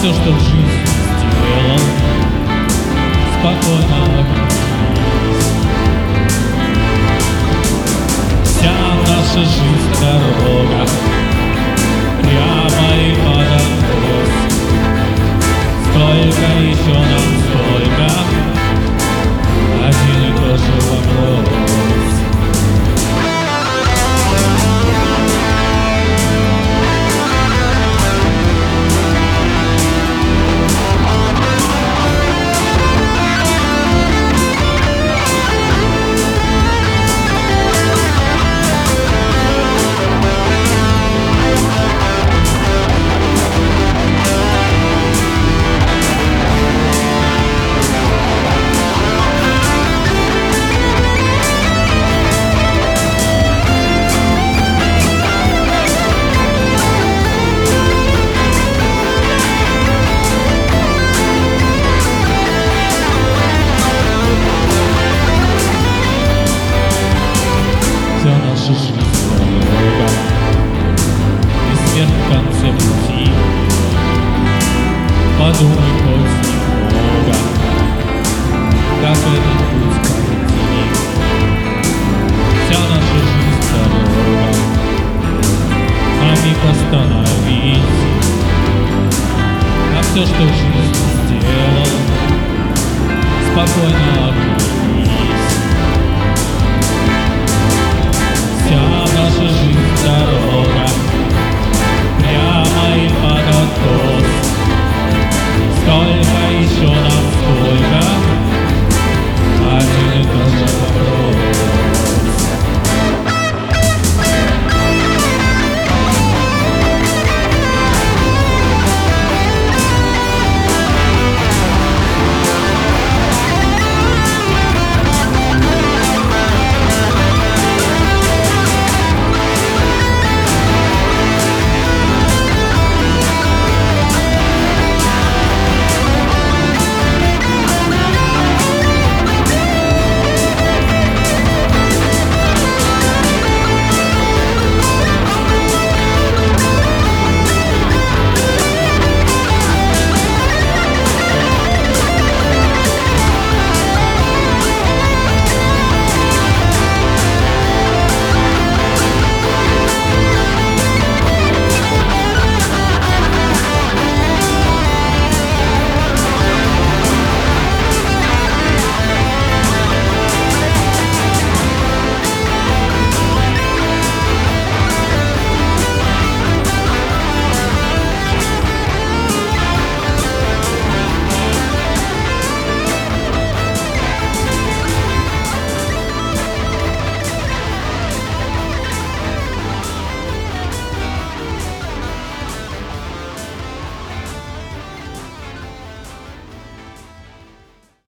все, что в жизни сделал, спокойно оглянулись. Вся наша жизнь дорога прямо и под откос. Сколько еще нам, сколько один и тот же вопрос. Вся наша жизнь дорога и смерть в конце пути. Подумай хоть немного, как этот путь пройти. Вся наша жизнь дорога, на миг остановись. А все, что в жизни сделал, спокойно отпусти.